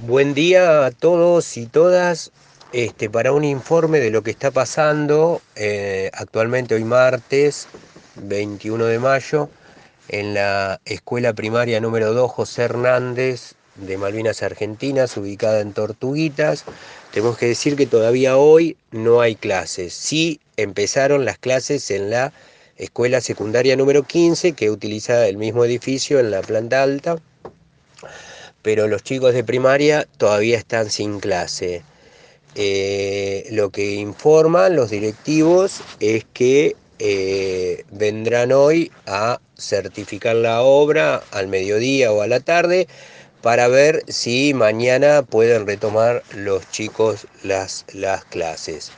Buen día a todos y todas. Para un informe de lo que está pasando actualmente hoy martes 21 de mayo en la escuela primaria número 2 José Hernández de Malvinas Argentinas, ubicada en Tortuguitas. Tenemos que decir que todavía hoy no hay clases. Sí empezaron las clases en la escuela secundaria número 15, que utiliza el mismo edificio en la planta alta, pero los chicos de primaria todavía están sin clase. Lo que informan los directivos es que vendrán hoy a certificar la obra al mediodía o a la tarde para ver si mañana pueden retomar los chicos las clases.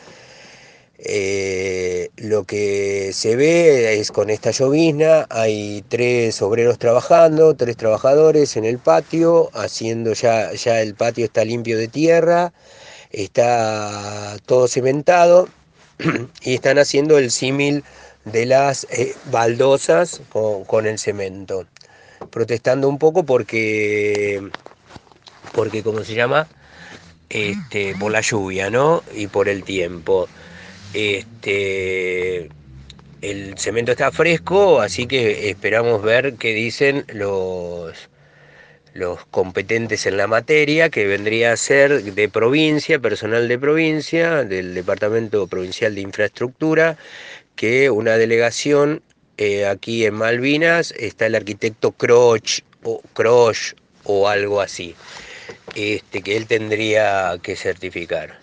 Lo que se ve es con esta llovizna, hay tres obreros trabajando, tres trabajadores en el patio, haciendo ya el patio está limpio de tierra, está todo cementado y están haciendo el símil de las baldosas con el cemento, protestando un poco porque ¿cómo se llama? Por la lluvia, ¿no? Y por el tiempo. Este, el cemento está fresco, así que esperamos ver qué dicen los competentes en la materia, que vendría a ser de provincia, personal de provincia, del Departamento Provincial de Infraestructura, que una delegación aquí en Malvinas está el arquitecto Croch o algo así, que él tendría que certificar.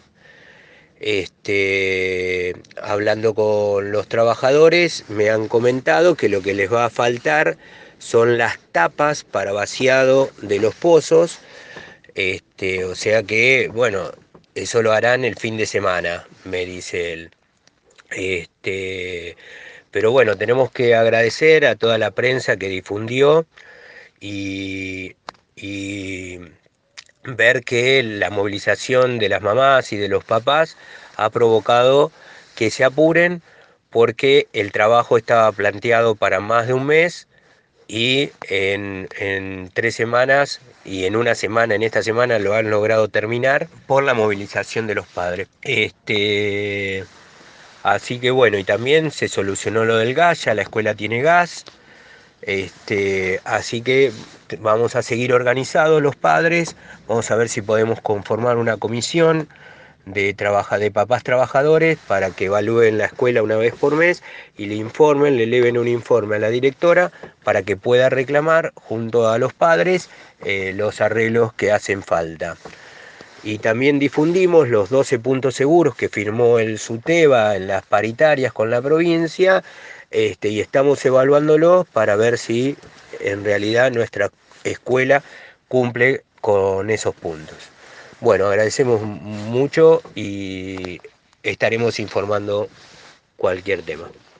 Hablando con los trabajadores, me han comentado que lo que les va a faltar son las tapas para vaciado de los pozos. O sea que, bueno, eso lo harán el fin de semana, me dice él. Este, pero bueno, tenemos que agradecer a toda la prensa que difundió y, y ver que la movilización de las mamás y de los papás ha provocado que se apuren porque el trabajo estaba planteado para más de un mes y en 3 semanas y en una semana, en esta semana lo han logrado terminar por la movilización de los padres. Así que bueno, y también se solucionó lo del gas, ya la escuela tiene gas. Así que vamos a seguir organizados los padres, vamos a ver si podemos conformar una comisión de papás trabajadores para que evalúen la escuela una vez por mes y le informen, le eleven un informe a la directora para que pueda reclamar junto a los padres los arreglos que hacen falta. Y también difundimos los 12 puntos seguros que firmó el SUTEBA en las paritarias con la provincia, y estamos evaluándolos para ver si en realidad nuestra escuela cumple con esos puntos. Bueno, agradecemos mucho y estaremos informando cualquier tema.